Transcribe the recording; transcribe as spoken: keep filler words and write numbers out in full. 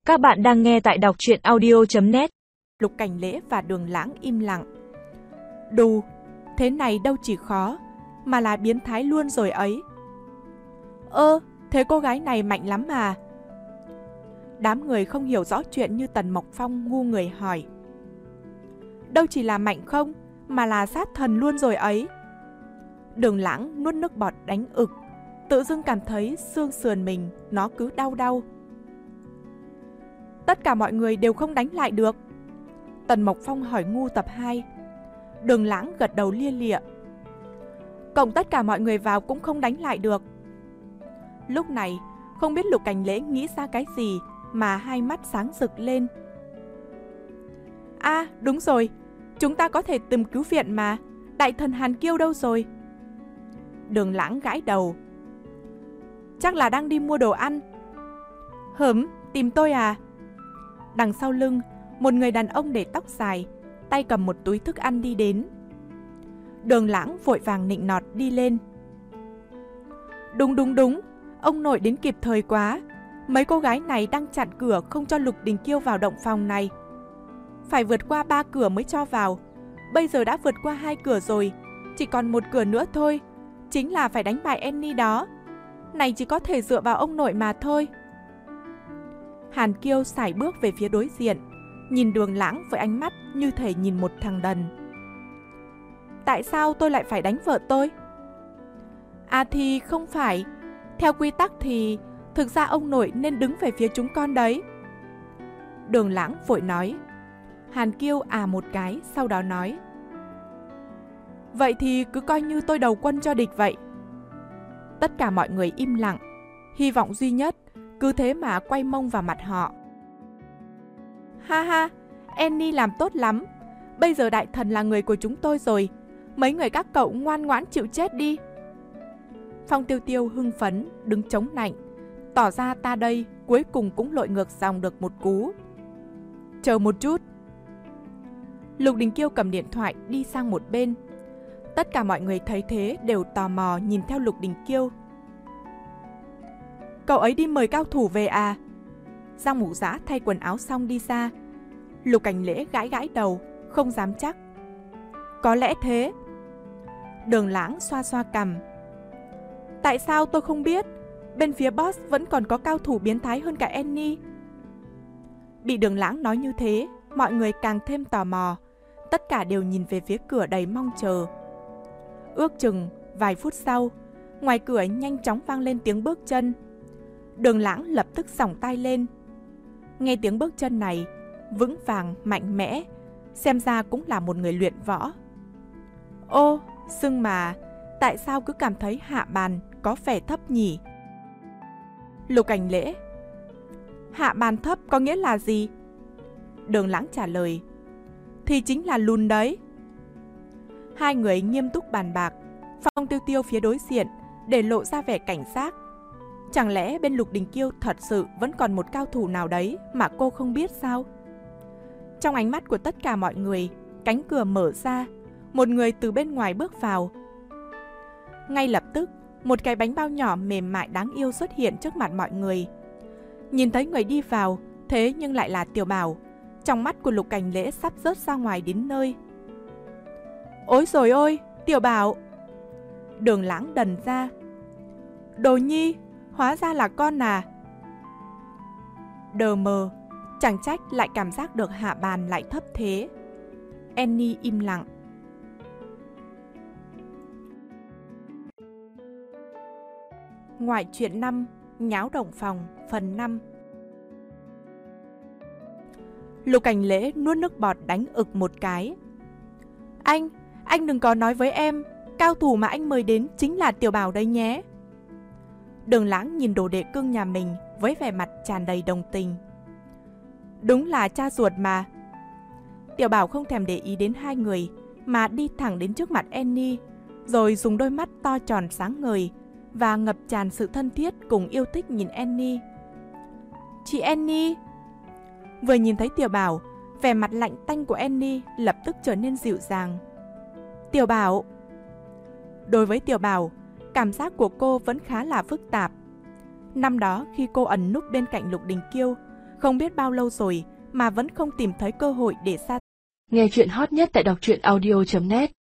Các bạn đang nghe tại đọc truyện audio chấm net. Lục Cảnh Lễ và Đường Lãng im lặng. Đù, thế này đâu chỉ khó, mà là biến thái luôn rồi ấy. Ơ, thế cô gái này mạnh lắm à? Đám người không hiểu rõ chuyện như Tần Mộc Phong ngu người hỏi. Đâu chỉ là mạnh không, mà là sát thần luôn rồi ấy. Đường Lãng nuốt nước bọt đánh ực, tự dưng cảm thấy xương sườn mình nó cứ đau đau. Tất cả mọi người đều không đánh lại được. Tần Mộc Phong hỏi ngu tập hai. Đường Lãng gật đầu lia lịa. Cộng tất cả mọi người vào cũng không đánh lại được. Lúc này, không biết Lục Cảnh Lễ nghĩ ra cái gì mà hai mắt sáng rực lên. À, đúng rồi, chúng ta có thể tìm cứu viện mà. Đại thần Hàn Kiêu đâu rồi? Đường Lãng gãi đầu. Chắc là đang đi mua đồ ăn. Hửm, tìm tôi à? Đằng sau lưng, một người đàn ông để tóc dài, tay cầm một túi thức ăn đi đến. Đường Lãng vội vàng nịnh nọt đi lên. Đúng đúng đúng, ông nội đến kịp thời quá. Mấy cô gái này đang chặn cửa không cho Lục Đình Kiêu vào động phòng này. Phải vượt qua ba cửa mới cho vào. Bây giờ đã vượt qua hai cửa rồi, chỉ còn một cửa nữa thôi. Chính là phải đánh bại Annie đó. Này chỉ có thể dựa vào ông nội mà thôi. Hàn Kiêu sải bước về phía đối diện, nhìn Đường Lãng với ánh mắt như thể nhìn một thằng đần. Tại sao tôi lại phải đánh vợ tôi? À thì không phải. Theo quy tắc thì thực ra ông nội nên đứng về phía chúng con đấy. Đường Lãng vội nói. Hàn Kiêu à một cái, sau đó nói. Vậy thì cứ coi như tôi đầu quân cho địch vậy. Tất cả mọi người im lặng. Hy vọng duy nhất cứ thế mà quay mông vào mặt họ. Ha ha, Annie làm tốt lắm. Bây giờ đại thần là người của chúng tôi rồi. Mấy người các cậu ngoan ngoãn chịu chết đi. Phong Tiêu Tiêu hưng phấn, đứng chống nạnh, tỏ ra ta đây cuối cùng cũng lội ngược dòng được một cú. Chờ một chút. Lục Đình Kiêu cầm điện thoại đi sang một bên. Tất cả mọi người thấy thế đều tò mò nhìn theo Lục Đình Kiêu. Cậu ấy đi mời cao thủ về à? Giang Mục Giã thay quần áo xong đi ra. Lục Cảnh Lễ gãi gãi đầu, không dám chắc. Có lẽ thế. Đường Lãng xoa xoa cằm. Tại sao tôi không biết? Bên phía boss vẫn còn có cao thủ biến thái hơn cả Annie. Bị Đường Lãng nói như thế, mọi người càng thêm tò mò. Tất cả đều nhìn về phía cửa đầy mong chờ. Ước chừng vài phút sau, ngoài cửa nhanh chóng vang lên tiếng bước chân. Đường Lãng lập tức xỏng tay lên. Nghe tiếng bước chân này, vững vàng, mạnh mẽ, xem ra cũng là một người luyện võ. Ô, xưng mà, tại sao cứ cảm thấy hạ bàn có vẻ thấp nhỉ? Lục Cảnh Lễ. Hạ bàn thấp có nghĩa là gì? Đường Lãng trả lời. Thì chính là lùn đấy. Hai người nghiêm túc bàn bạc. Phong Tiêu Tiêu phía đối diện để lộ ra vẻ cảnh giác. Chẳng lẽ bên Lục Đình Kiêu thật sự vẫn còn một cao thủ nào đấy mà cô không biết sao? Trong ánh mắt của tất cả mọi người, cánh cửa mở ra, một người từ bên ngoài bước vào. Ngay lập tức, một cái bánh bao nhỏ mềm mại đáng yêu xuất hiện trước mặt mọi người. Nhìn thấy người đi vào, thế nhưng lại là Tiểu Bảo. Trong mắt của Lục Cảnh Lễ sắp rớt ra ngoài đến nơi. Ôi rồi ôi, Tiểu Bảo! Đường Lãng đần ra. Đồ Nhi, hóa ra là con à? Đờ mờ, chẳng trách lại cảm giác được hạ bàn lại thấp thế. Annie im lặng. Ngoại truyện năm, Nháo động phòng, phần năm. Lục Cảnh Lễ nuốt nước bọt đánh ực một cái. Anh, anh đừng có nói với em, cao thủ mà anh mời đến chính là Tiểu Bảo đấy nhé. Đường Lãng nhìn đồ đệ cưng nhà mình với vẻ mặt tràn đầy đồng tình. Đúng là cha ruột mà. Tiểu Bảo không thèm để ý đến hai người mà đi thẳng đến trước mặt Annie, rồi dùng đôi mắt to tròn sáng ngời và ngập tràn sự thân thiết cùng yêu thích nhìn Annie. Chị Annie! Vừa nhìn thấy Tiểu Bảo, vẻ mặt lạnh tanh của Annie lập tức trở nên dịu dàng. Tiểu Bảo! Đối với Tiểu Bảo, cảm giác của cô vẫn khá là phức tạp. Năm đó khi cô ẩn núp bên cạnh Lục Đình Kiêu, Không biết bao lâu rồi mà vẫn không tìm thấy cơ hội để xa. Nghe chuyện hot nhất tại đọc truyện audio chấm net.